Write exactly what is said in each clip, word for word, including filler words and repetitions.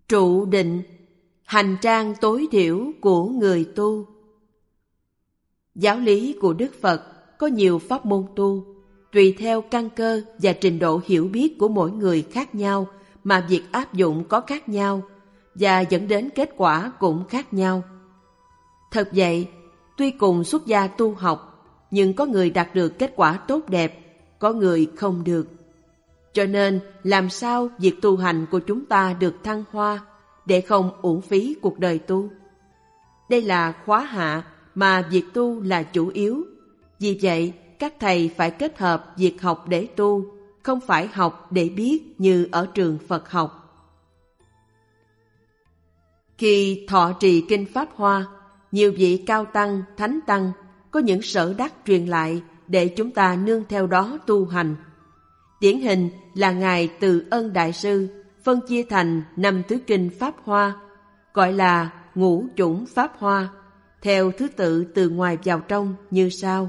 Trụ định, hành trang tối thiểu của người tu. Giáo lý của Đức Phật có nhiều pháp môn tu, tùy theo căn cơ và trình độ hiểu biết của mỗi người khác nhau mà việc áp dụng có khác nhau và dẫn đến kết quả cũng khác nhau. Thật vậy, tuy cùng xuất gia tu học, nhưng có người đạt được kết quả tốt đẹp, có người không được. Cho nên, làm sao việc tu hành của chúng ta được thăng hoa để không uổng phí cuộc đời tu? Đây là khóa hạ mà việc tu là chủ yếu. Vì vậy, các thầy phải kết hợp việc học để tu, không phải học để biết như ở trường Phật học. Khi thọ trì Kinh Pháp Hoa, nhiều vị cao tăng, thánh tăng có những sở đắc truyền lại để chúng ta nương theo đó tu hành. Điển hình là Ngài Từ Ân Đại Sư phân chia thành năm thứ Kinh Pháp Hoa, gọi là ngũ chủng Pháp Hoa, theo thứ tự từ ngoài vào trong như sau.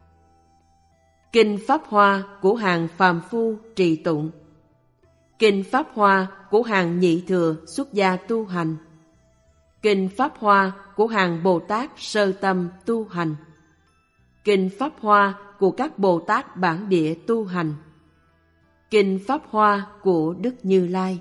Kinh Pháp Hoa của hàng phàm phu trì tụng. Kinh Pháp Hoa của hàng nhị thừa xuất gia tu hành. Kinh Pháp Hoa của hàng Bồ Tát sơ tâm tu hành. Kinh Pháp Hoa của các Bồ Tát bản địa tu hành. Kinh Pháp Hoa của Đức Như Lai.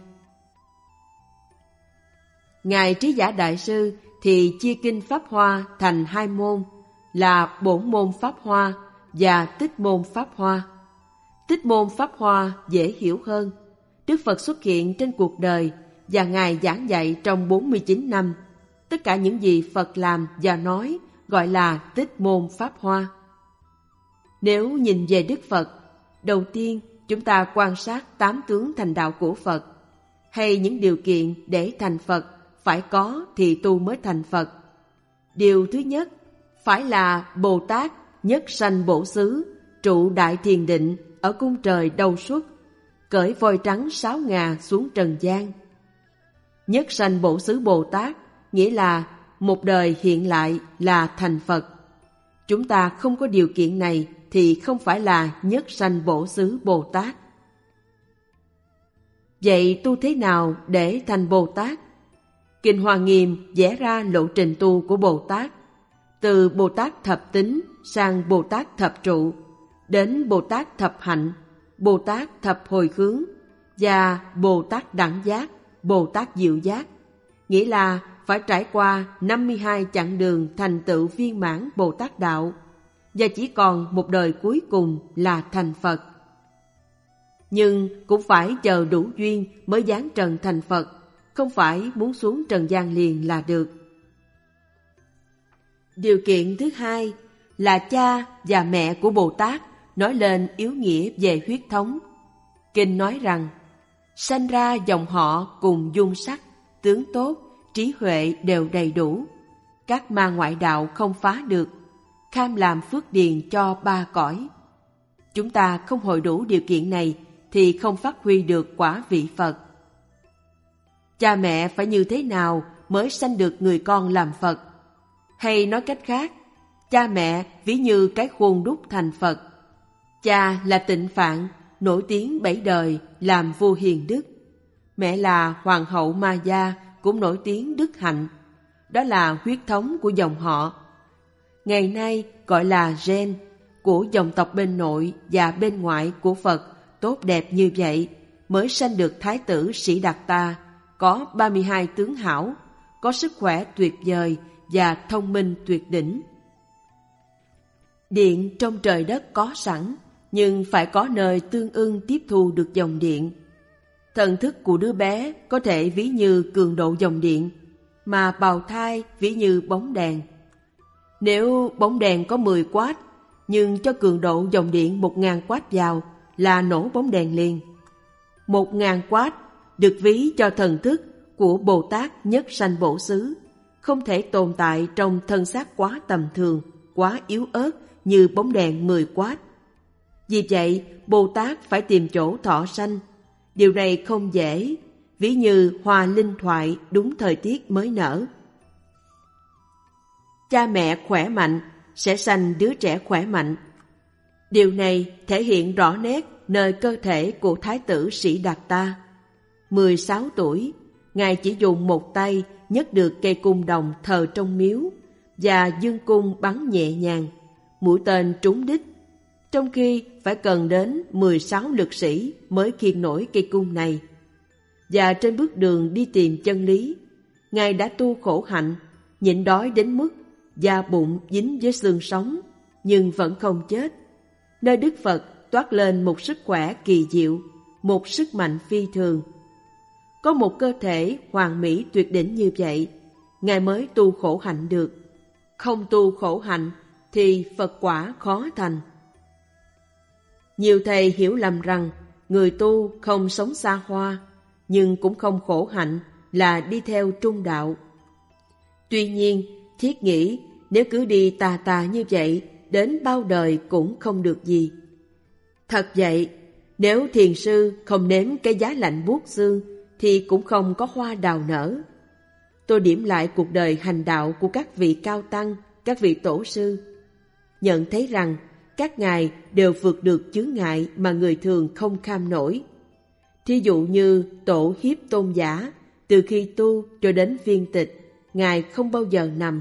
Ngài Trí Giả Đại Sư thì chia Kinh Pháp Hoa thành hai môn là Bổn môn Pháp Hoa và Tích môn Pháp Hoa. Tích môn Pháp Hoa dễ hiểu hơn. Đức Phật xuất hiện trên cuộc đời và Ngài giảng dạy trong bốn mươi chín năm. Tất cả những gì Phật làm và nói gọi là Tích môn Pháp Hoa. Nếu nhìn về Đức Phật, đầu tiên chúng ta quan sát tám tướng thành đạo của Phật, hay những điều kiện để thành Phật phải có thì tu mới thành Phật. Điều thứ nhất phải là Bồ Tát nhất sanh bổ xứ, trụ đại thiền định ở cung trời Đâu Xuất, cởi voi trắng sáu ngà xuống trần gian. Nhất sanh bổ xứ Bồ Tát nghĩa là một đời hiện lại là thành Phật. Chúng ta không có điều kiện này thì không phải là nhất sanh bổ xứ Bồ Tát. Vậy tu thế nào để thành Bồ Tát? Kinh Hoa Nghiêm vẽ ra lộ trình tu của Bồ Tát, từ Bồ Tát thập tính sang Bồ Tát thập trụ, đến Bồ Tát thập hạnh, Bồ Tát thập hồi hướng và Bồ Tát đẳng giác, Bồ Tát diệu giác. Nghĩa là phải trải qua năm mươi hai chặng đường thành tựu viên mãn Bồ Tát đạo, và chỉ còn một đời cuối cùng là thành Phật. Nhưng cũng phải chờ đủ duyên mới giáng trần thành Phật, không phải muốn xuống trần gian liền là được. Điều kiện thứ hai là cha và mẹ của Bồ Tát nói lên yếu nghĩa về huyết thống. Kinh nói rằng, sanh ra dòng họ cùng dung sắc, tướng tốt, trí huệ đều đầy đủ. Các ma ngoại đạo không phá được, kham làm phước điền cho ba cõi. Chúng ta không hội đủ điều kiện này thì không phát huy được quả vị Phật. Cha mẹ phải như thế nào mới sanh được người con làm Phật? Hay nói cách khác, cha mẹ ví như cái khuôn đúc thành Phật. Cha là Tịnh Phạn, nổi tiếng bảy đời làm vua hiền đức. Mẹ là Hoàng hậu Ma Gia, cũng nổi tiếng đức hạnh. Đó là huyết thống của dòng họ. Ngày nay gọi là gen của dòng tộc bên nội và bên ngoại của Phật tốt đẹp như vậy mới sanh được Thái tử Sĩ Đạt Ta, có ba mươi hai tướng hảo, có sức khỏe tuyệt vời và thông minh tuyệt đỉnh. Điện trong trời đất có sẵn, nhưng phải có nơi tương ưng tiếp thu được dòng điện. Thần thức của đứa bé có thể ví như cường độ dòng điện, mà bào thai ví như bóng đèn. Nếu bóng đèn có mười oát, nhưng cho cường độ dòng điện một nghìn oát vào là nổ bóng đèn liền. Một nghìn oát được ví cho thần thức của Bồ Tát nhất sanh bổ xứ, không thể tồn tại trong thân xác quá tầm thường, quá yếu ớt như bóng đèn mười oát. Vì vậy, Bồ Tát phải tìm chỗ thọ sanh. Điều này không dễ, ví như hoa linh thoại đúng thời tiết mới nở. Cha mẹ khỏe mạnh sẽ sanh đứa trẻ khỏe mạnh. Điều này thể hiện rõ nét nơi cơ thể của Thái tử Sĩ Đạt Ta. mười sáu tuổi, Ngài chỉ dùng một tay nhấc được cây cung đồng thờ trong miếu và dương cung bắn nhẹ nhàng, mũi tên trúng đích, trong khi phải cần đến mười sáu lực sĩ mới khiêng nổi cây cung này. Và trên bước đường đi tìm chân lý, Ngài đã tu khổ hạnh, nhịn đói đến mức da bụng dính với xương sống, nhưng vẫn không chết. Nơi Đức Phật toát lên một sức khỏe kỳ diệu, một sức mạnh phi thường. Có một cơ thể hoàn mỹ tuyệt đỉnh như vậy, Ngài mới tu khổ hạnh được. Không tu khổ hạnh thì Phật quả khó thành. Nhiều thầy hiểu lầm rằng người tu không sống xa hoa, nhưng cũng không khổ hạnh là đi theo trung đạo. Tuy nhiên, thiết nghĩ nếu cứ đi tà tà như vậy, đến bao đời cũng không được gì. Thật vậy, nếu thiền sư không nếm cái giá lạnh buốt xương, thì cũng không có hoa đào nở. Tôi điểm lại cuộc đời hành đạo của các vị cao tăng, các vị tổ sư, nhận thấy rằng các ngài đều vượt được chướng ngại mà người thường không kham nổi. Thí dụ như Tổ Hiếp Tôn Giả, từ khi tu cho đến viên tịch, ngài không bao giờ nằm.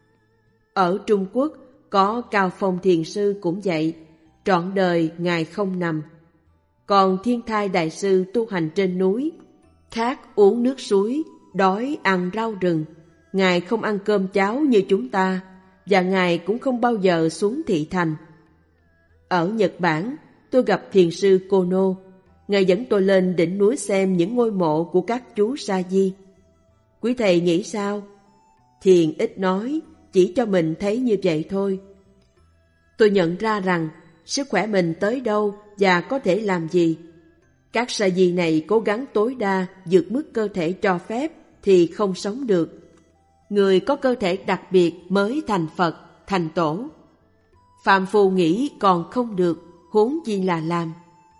Ở Trung Quốc có Cao Phong Thiền Sư cũng vậy, trọn đời ngài không nằm. Còn Thiên Thai Đại Sư tu hành trên núi, khát uống nước suối, đói ăn rau rừng, ngài không ăn cơm cháo như chúng ta, và ngài cũng không bao giờ xuống thị thành. Ở Nhật Bản, tôi gặp thiền sư Kono. Ngài dẫn tôi lên đỉnh núi xem những ngôi mộ của các chú Sa Di. Quý thầy nghĩ sao? Thiền ít nói, chỉ cho mình thấy như vậy thôi. Tôi nhận ra rằng sức khỏe mình tới đâu và có thể làm gì. Các Sa Di này cố gắng tối đa vượt mức cơ thể cho phép thì không sống được. Người có cơ thể đặc biệt mới thành Phật, thành Tổ. Phàm phu nghĩ còn không được, huống chi là làm.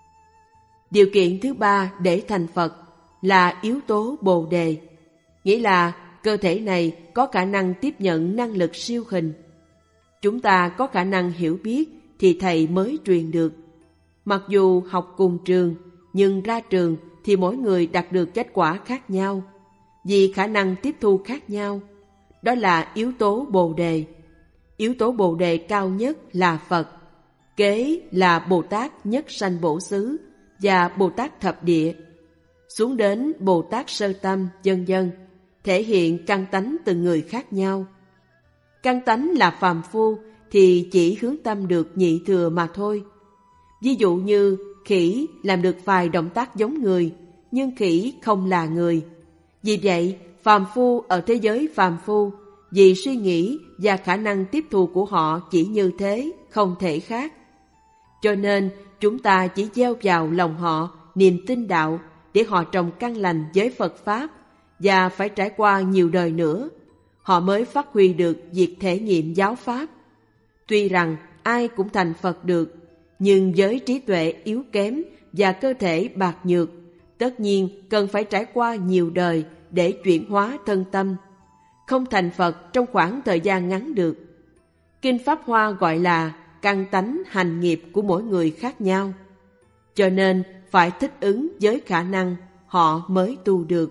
Điều kiện thứ ba để thành Phật là yếu tố Bồ Đề, nghĩa là cơ thể này có khả năng tiếp nhận năng lực siêu hình. Chúng ta có khả năng hiểu biết thì thầy mới truyền được. Mặc dù học cùng trường, nhưng ra trường thì mỗi người đạt được kết quả khác nhau, vì khả năng tiếp thu khác nhau. Đó là yếu tố Bồ Đề. Yếu tố Bồ Đề cao nhất là Phật, kế là Bồ Tát Nhất Sanh Bổ Xứ và Bồ Tát Thập Địa, xuống đến Bồ Tát Sơ Tâm, vân vân, thể hiện căn tánh từng người khác nhau. Căn tánh là phàm phu thì chỉ hướng tâm được nhị thừa mà thôi. Ví dụ như khỉ làm được vài động tác giống người, nhưng khỉ không là người. Vì vậy, phàm phu ở thế giới phàm phu, vì suy nghĩ và khả năng tiếp thu của họ chỉ như thế, không thể khác. Cho nên, chúng ta chỉ gieo vào lòng họ niềm tin đạo để họ trồng căn lành với Phật Pháp, và phải trải qua nhiều đời nữa, họ mới phát huy được việc thể nghiệm giáo Pháp. Tuy rằng ai cũng thành Phật được, nhưng với trí tuệ yếu kém và cơ thể bạc nhược, tất nhiên cần phải trải qua nhiều đời để chuyển hóa thân tâm, không thành Phật trong khoảng thời gian ngắn được. Kinh Pháp Hoa gọi là căn tánh hành nghiệp của mỗi người khác nhau, cho nên phải thích ứng với khả năng, họ mới tu được.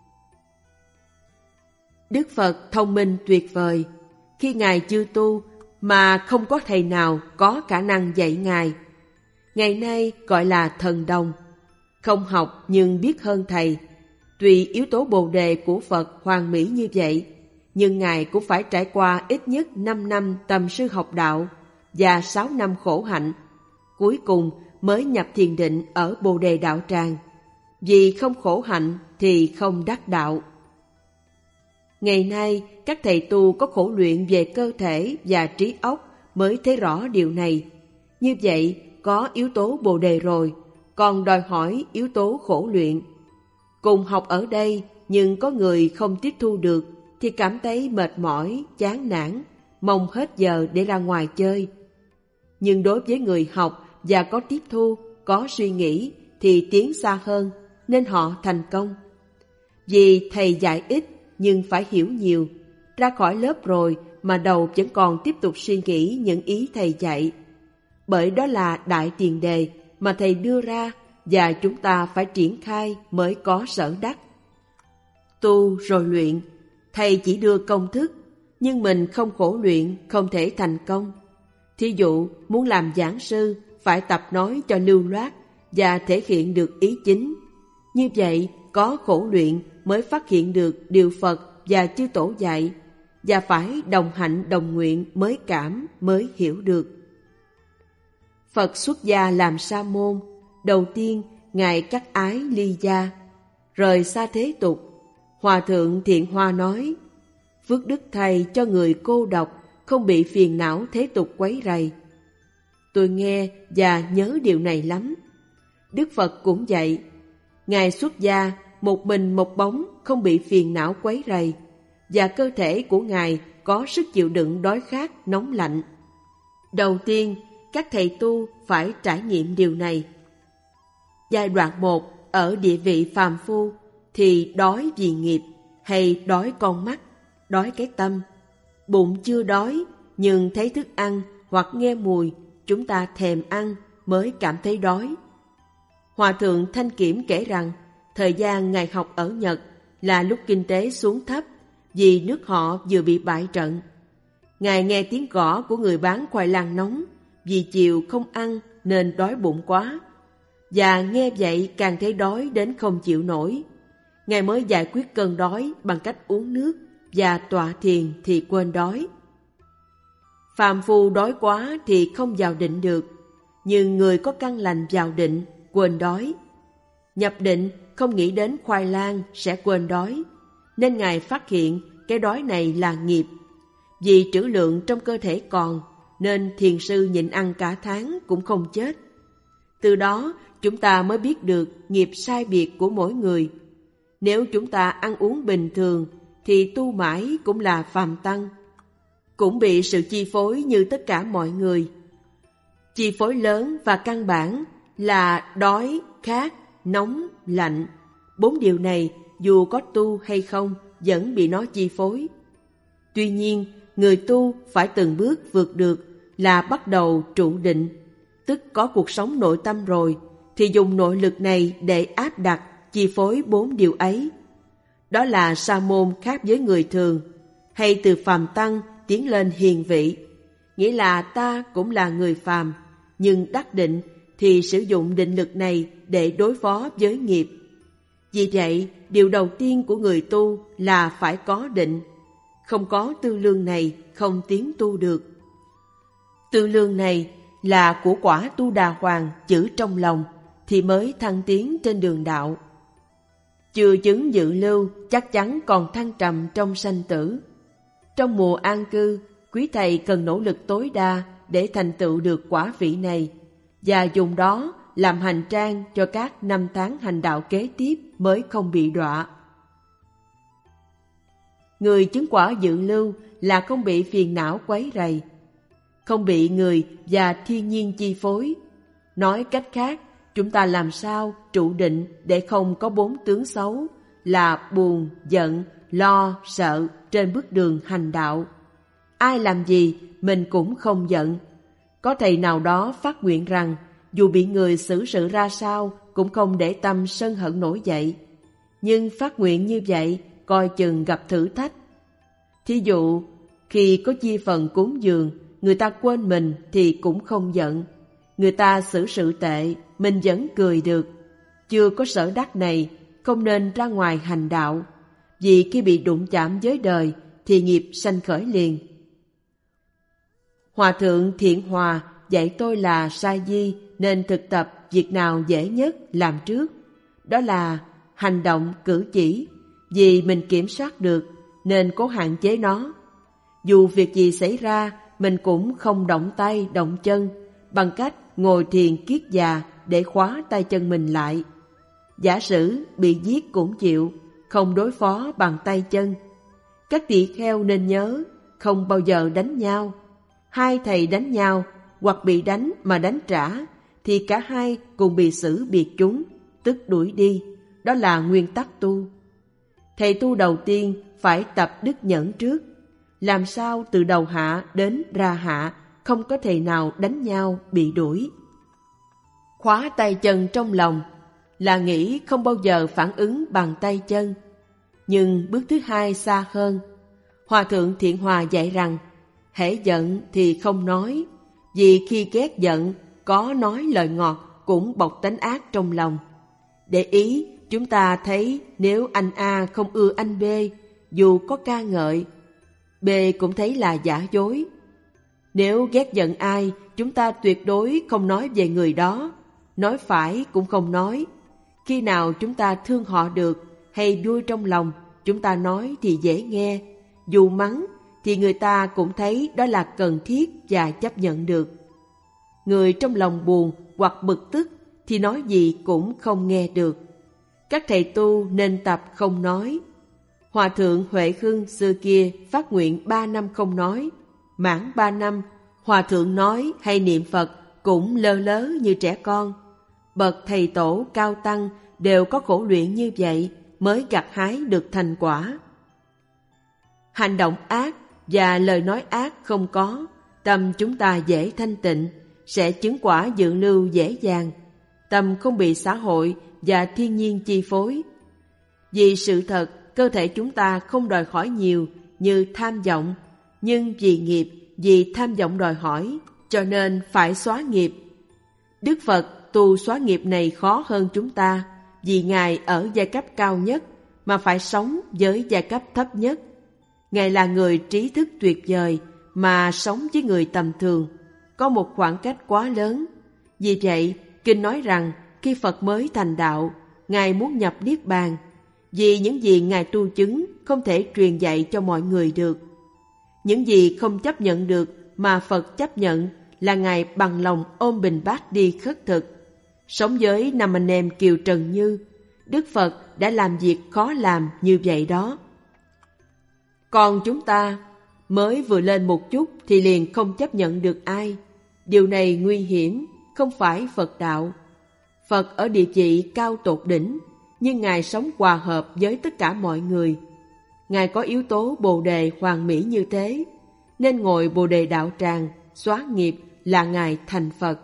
Đức Phật thông minh tuyệt vời, khi Ngài chưa tu mà không có thầy nào có khả năng dạy Ngài. Ngày nay gọi là thần đồng, không học nhưng biết hơn thầy. Tuy yếu tố Bồ Đề của Phật hoàn mỹ như vậy, nhưng Ngài cũng phải trải qua ít nhất năm năm tầm sư học đạo và sáu năm khổ hạnh, cuối cùng mới nhập thiền định ở Bồ Đề Đạo Tràng. Vì không khổ hạnh thì không đắc đạo. Ngày nay, các thầy tu có khổ luyện về cơ thể và trí óc mới thấy rõ điều này. Như vậy, có yếu tố Bồ Đề rồi, còn đòi hỏi yếu tố khổ luyện. Cùng học ở đây, nhưng có người không tiếp thu được, thì cảm thấy mệt mỏi, chán nản, mong hết giờ để ra ngoài chơi. Nhưng đối với người học và có tiếp thu, có suy nghĩ, thì tiến xa hơn, nên họ thành công. Vì thầy dạy ít, nhưng phải hiểu nhiều. Ra khỏi lớp rồi mà đầu vẫn còn tiếp tục suy nghĩ những ý thầy dạy. Bởi đó là đại tiền đề mà thầy đưa ra, và chúng ta phải triển khai mới có sở đắc. Tu rồi luyện, thầy chỉ đưa công thức, nhưng mình không khổ luyện không thể thành công. Thí dụ muốn làm giảng sư phải tập nói cho lưu loát và thể hiện được ý chính. Như vậy có khổ luyện mới phát hiện được điều Phật và chư tổ dạy, và phải đồng hạnh đồng nguyện mới cảm, mới hiểu được. Phật xuất gia làm sa môn, đầu tiên Ngài cắt ái ly gia, rời xa thế tục. Hòa thượng Thiện Hoa nói, phước đức thầy cho người cô độc, không bị phiền não thế tục quấy rầy. Tôi nghe và nhớ điều này lắm. Đức Phật cũng dạy, Ngài xuất gia một mình một bóng, không bị phiền não quấy rầy, và cơ thể của Ngài có sức chịu đựng đói khát, nóng lạnh. Đầu tiên, các thầy tu phải trải nghiệm điều này. Giai đoạn một, ở địa vị phàm phu, thì đói vì nghiệp, hay đói con mắt, đói cái tâm. Bụng chưa đói, nhưng thấy thức ăn hoặc nghe mùi, chúng ta thèm ăn mới cảm thấy đói. Hòa thượng Thanh Kiểm kể rằng, thời gian Ngài học ở Nhật là lúc kinh tế xuống thấp, vì nước họ vừa bị bại trận. Ngài nghe tiếng gõ của người bán khoai lang nóng, vì chiều không ăn nên đói bụng quá. Và nghe vậy càng thấy đói đến không chịu nổi. Ngài mới giải quyết cơn đói bằng cách uống nước và tọa thiền thì quên đói. Phàm phu đói quá thì không vào định được, nhưng người có căn lành vào định quên đói. Nhập định không nghĩ đến khoai lang sẽ quên đói, nên Ngài phát hiện cái đói này là nghiệp. Vì trữ lượng trong cơ thể còn, nên thiền sư nhịn ăn cả tháng cũng không chết. Từ đó chúng ta mới biết được nghiệp sai biệt của mỗi người. Nếu chúng ta ăn uống bình thường thì tu mãi cũng là phàm tăng, cũng bị sự chi phối như tất cả mọi người. Chi phối lớn và căn bản là đói, khát, nóng, lạnh. Bốn điều này dù có tu hay không vẫn bị nó chi phối. Tuy nhiên, người tu phải từng bước vượt được là bắt đầu trụ định, tức có cuộc sống nội tâm rồi, thì dùng nội lực này để áp đặt, chi phối bốn điều ấy. Đó là sa môn khác với người thường, hay từ phàm tăng tiến lên hiền vị, nghĩa là ta cũng là người phàm, nhưng đắc định thì sử dụng định lực này để đối phó với nghiệp. Vì vậy, điều đầu tiên của người tu là phải có định. Không có tư lương này không tiến tu được. Tư lương này là của quả tu đà hoàng chữ trong lòng thì mới thăng tiến trên đường đạo. Chưa chứng dự lưu chắc chắn còn thăng trầm trong sanh tử. Trong mùa an cư, quý thầy cần nỗ lực tối đa để thành tựu được quả vị này và dùng đó làm hành trang cho các năm tháng hành đạo kế tiếp mới không bị đọa. Người chứng quả dự lưu là không bị phiền não quấy rầy, không bị người và thiên nhiên chi phối. Nói cách khác, chúng ta làm sao trụ định để không có bốn tướng xấu là buồn, giận, lo, sợ trên bước đường hành đạo. Ai làm gì mình cũng không giận. Có thầy nào đó phát nguyện rằng dù bị người xử sự ra sao cũng không để tâm sân hận nổi dậy. Nhưng phát nguyện như vậy coi chừng gặp thử thách. Thí dụ, khi có chia phần cúng dường, người ta quên mình thì cũng không giận. Người ta xử sự tệ, mình vẫn cười được. Chưa có sở đắc này, không nên ra ngoài hành đạo, vì khi bị đụng chạm với đời thì nghiệp sanh khởi liền. Hòa thượng Thiện Hòa dạy tôi là sa di nên thực tập việc nào dễ nhất làm trước. Đó là hành động cử chỉ, vì mình kiểm soát được nên cố hạn chế nó. Dù việc gì xảy ra, mình cũng không động tay động chân bằng cách ngồi thiền kiết già để khóa tay chân mình lại. Giả sử bị giết cũng chịu, không đối phó bằng tay chân. Các tỳ kheo nên nhớ, không bao giờ đánh nhau. Hai thầy đánh nhau, hoặc bị đánh mà đánh trả, thì cả hai cùng bị xử biệt chúng, tức đuổi đi. Đó là nguyên tắc tu. Thầy tu đầu tiên phải tập đức nhẫn trước. Làm sao từ đầu hạ đến ra hạ, không có thầy nào đánh nhau bị đuổi. Khóa tay chân trong lòng là nghĩ không bao giờ phản ứng bằng tay chân. Nhưng bước thứ hai xa hơn. Hòa thượng Thiện Hòa dạy rằng, hễ giận thì không nói, vì khi ghét giận, có nói lời ngọt cũng bộc tánh ác trong lòng. Để ý, chúng ta thấy nếu anh A không ưa anh B, dù có ca ngợi, B cũng thấy là giả dối. Nếu ghét giận ai, chúng ta tuyệt đối không nói về người đó, nói phải cũng không nói. Khi nào chúng ta thương họ được hay vui trong lòng, chúng ta nói thì dễ nghe. Dù mắng thì người ta cũng thấy đó là cần thiết và chấp nhận được. Người trong lòng buồn hoặc bực tức thì nói gì cũng không nghe được. Các thầy tu nên tập không nói. Hòa thượng Huệ Hưng xưa kia phát nguyện ba năm không nói. Mãn ba năm, Hòa thượng nói hay niệm Phật cũng lơ lớ như trẻ con. Bậc thầy tổ cao tăng đều có khổ luyện như vậy mới gặt hái được thành quả. Hành động ác và lời nói ác không có, tâm chúng ta dễ thanh tịnh, sẽ chứng quả dự lưu dễ dàng. Tâm không bị xã hội và thiên nhiên chi phối. Vì sự thật, cơ thể chúng ta không đòi hỏi nhiều như tham vọng, nhưng vì nghiệp, vì tham vọng đòi hỏi, cho nên phải xóa nghiệp. Đức Phật tu xóa nghiệp này khó hơn chúng ta, vì Ngài ở giai cấp cao nhất mà phải sống với giai cấp thấp nhất. Ngài là người trí thức tuyệt vời mà sống với người tầm thường, có một khoảng cách quá lớn. Vì vậy, Kinh nói rằng khi Phật mới thành đạo, Ngài muốn nhập Niết Bàn, vì những gì Ngài tu chứng không thể truyền dạy cho mọi người được. Những gì không chấp nhận được mà Phật chấp nhận là Ngài bằng lòng ôm bình bát đi khất thực. Sống với năm anh em Kiều Trần Như, Đức Phật đã làm việc khó làm như vậy đó. Còn chúng ta mới vừa lên một chút thì liền không chấp nhận được ai. Điều này nguy hiểm, không phải Phật đạo. Phật ở địa vị cao tột đỉnh, nhưng Ngài sống hòa hợp với tất cả mọi người. Ngài có yếu tố Bồ Đề hoàn mỹ như thế, nên ngồi Bồ Đề đạo tràng, xóa nghiệp là Ngài thành Phật.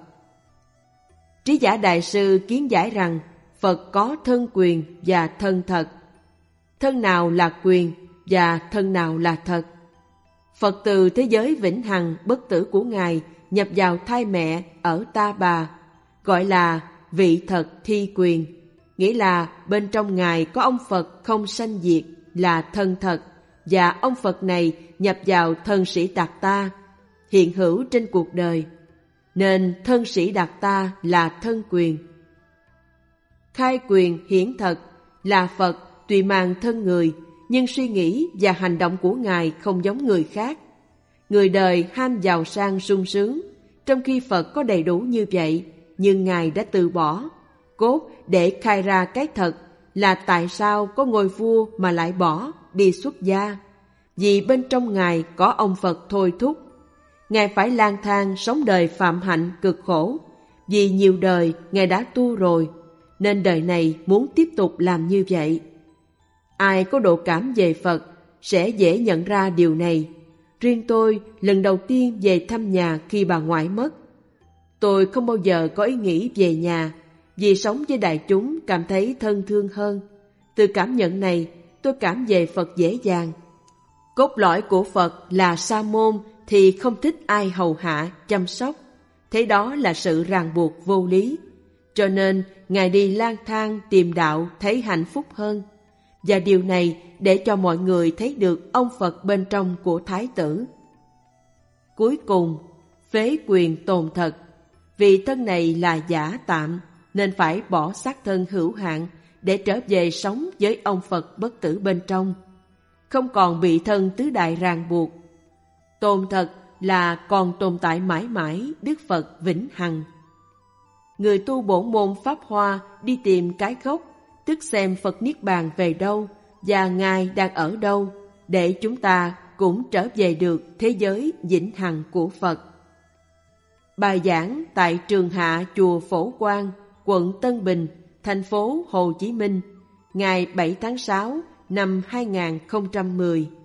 Trí Giả Đại Sư kiến giải rằng Phật có thân quyền và thân thật. Thân nào là quyền và thân nào là thật? Phật từ thế giới vĩnh hằng bất tử của Ngài nhập vào thai mẹ ở Ta Bà, gọi là vị thật thi quyền, nghĩa là bên trong Ngài có ông Phật không sanh diệt là thân thật, và ông Phật này nhập vào thân Sĩ Đạt Ta, hiện hữu trên cuộc đời, nên thân Sĩ Đạt Ta là thân quyền. Khai quyền hiển thật là Phật tùy màng thân người, nhưng suy nghĩ và hành động của Ngài không giống người khác. Người đời ham giàu sang sung sướng, trong khi Phật có đầy đủ như vậy, nhưng Ngài đã từ bỏ. Cốt để khai ra cái thật là tại sao có ngôi vua mà lại bỏ đi xuất gia. Vì bên trong Ngài có ông Phật thôi thúc. Ngài phải lang thang sống đời phạm hạnh cực khổ, vì nhiều đời Ngài đã tu rồi, nên đời này muốn tiếp tục làm như vậy. Ai có độ cảm về Phật sẽ dễ nhận ra điều này. Riêng tôi lần đầu tiên về thăm nhà khi bà ngoại mất. Tôi không bao giờ có ý nghĩ về nhà, vì sống với đại chúng cảm thấy thân thương hơn. Từ cảm nhận này, tôi cảm về Phật dễ dàng. Cốt lõi của Phật là sa môn thì không thích ai hầu hạ, chăm sóc. Thế đó là sự ràng buộc vô lý. Cho nên, Ngài đi lang thang tìm đạo thấy hạnh phúc hơn. Và điều này để cho mọi người thấy được ông Phật bên trong của Thái tử. Cuối cùng, phế quyền tồn thật. Vì thân này là giả tạm, nên phải bỏ xác thân hữu hạn để trở về sống với ông Phật bất tử bên trong. Không còn bị thân tứ đại ràng buộc. Tồn thật là còn tồn tại mãi mãi Đức Phật vĩnh hằng. Người tu bổn môn Pháp Hoa đi tìm cái gốc, tức xem Phật Niết Bàn về đâu và Ngài đang ở đâu, để chúng ta cũng trở về được thế giới vĩnh hằng của Phật. Bài giảng tại Trường Hạ Chùa Phổ Quang, quận Tân Bình, thành phố Hồ Chí Minh, ngày bảy tháng sáu năm hai nghìn không trăm mười.